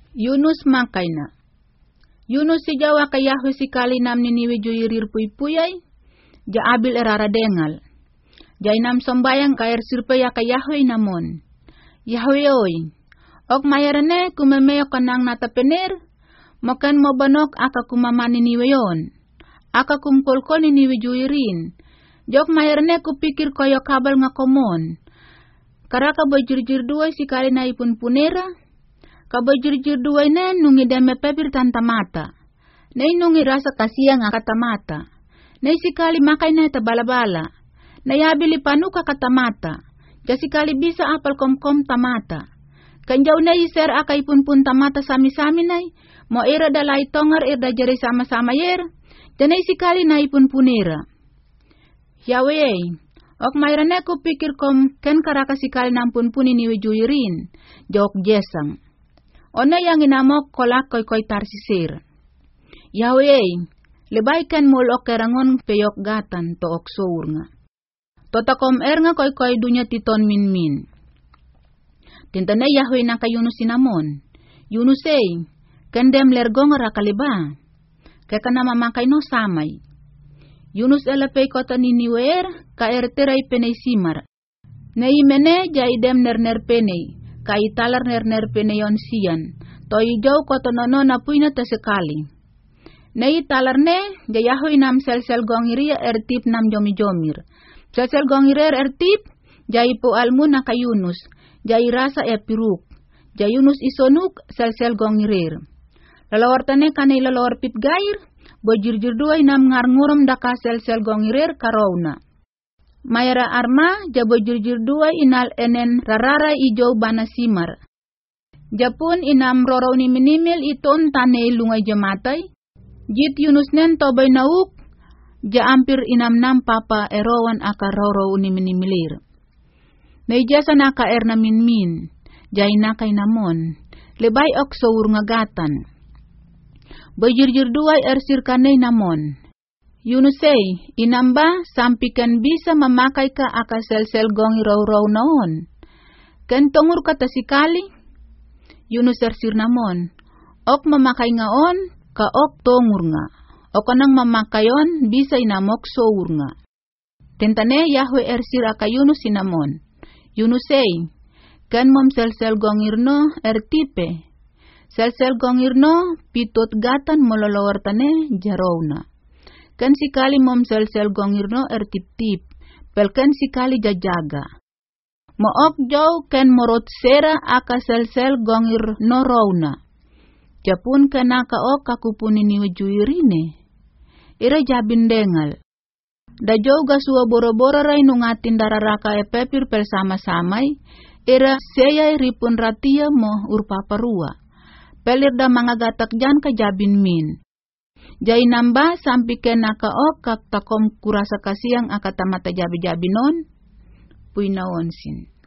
Yunus makaina. Yunus si Jawa kayahu si kalinam niniwi juyirir puyay, ja abil erara dengal. Jainam sombayang kair sirpaya kayahu namon. Yahweh oy, ok mayarane kumemeo kanang natapener, makan mo banok aka kumamani niweyon. Aka kumkolkol niniwi juyirin. Jok mayarane kupikir koyo kabal nga komon. Karaka bajurjur duay si kalina ipun punera, kabajurjur duay na nungi deme pepir tanta mata. Nay nungi rasa kasiyang akata mata. Nay sikali makay na tabalabala. Nayabili panuka kata mata. Kasi kali bisa apal komkom tamata. Kanjaw na iser akay punpun tamata sami-sami nay. Mo era dalay tongar erda jari sama-sama yer. Janay sikali na ipun punera. Yahweh, ok mayrane ko pikir kom ken karaka sikali nampun puni ni wijuyirin. Jok jesang. Ona yang inamok kolak koy tarsisir. Yahweh, lebay kan mulok kerangon peyok gatan to ok sour nga. Totakom nga koy dunya titon min. Tintana Yahweh na kayunus sinamon. Yunusay, kandem lergong rakaliba. Kaya na mamakay no samay. Yunus elapay kota niniwer, ka erteray penay simar. Naimene jay dem nerner penay, ka italar nerner penayon siyan. To ijaw kota nono na puy na tasekali. Naitalar ne, jayahoy nam sel-sel gongiria ertip nam jomi-jomir. Sel-sel gongirer ertip, jay po almu na kayunus, jay rasa epiruk. Jayunus isonuk, sel-sel gongirer. Lalawartane kanay lalawarpit gair, bojirjir duay nam ngarngurum daka sel-sel gongirer karona. Mayara arma, jabojirjir duay inal enen rarara ijo bana simar. Japun inam rorow ni minimil iton tanay lungay jamatay. Jit Yunus nen tobay nauk, ja ampir inam papa erowan aka rorow ni minimilir. Naijasa naka na minmin, jay nakay namon, lebay ok sawur nga gatan. Bajirjir duay ersir kanay namon. Yunusay, inamba sampikan bisa mamakay ka aka sel-sel gongi raw naon. Ken tongur kata sikali? Yunus ersir namon, ok mamakay ngaon, ka ok tongur nga. O kanang mamakayon, bisa inamok sawur nga. Tentane Yahweh ersir aka Yunus sinamon. Yunusay, kan mom sel-sel gongirno ertipe. Sel-sel gongirno pitot gatan mololowartane jarawna. Kan sikali mom sel-sel gongirno ertip-tip. Pelken sikali jajaga. Mook jaw ken morot sera aka sel-sel gongirno rawna. Japun kanaka ok kakupuni ni wajuyirine. Ira jabin dengal. Da jaw gasua boro-boro ray nungatin dararaka epepir pel sama-samay. Ira seyay ripun ratia mo urpaparua. Pelir da mga gatak jan ka jabin min. Jay namba sampi kenaka ok kak takom kurasa kasiyang akatamata jabi-jabi non. Puy naon sin.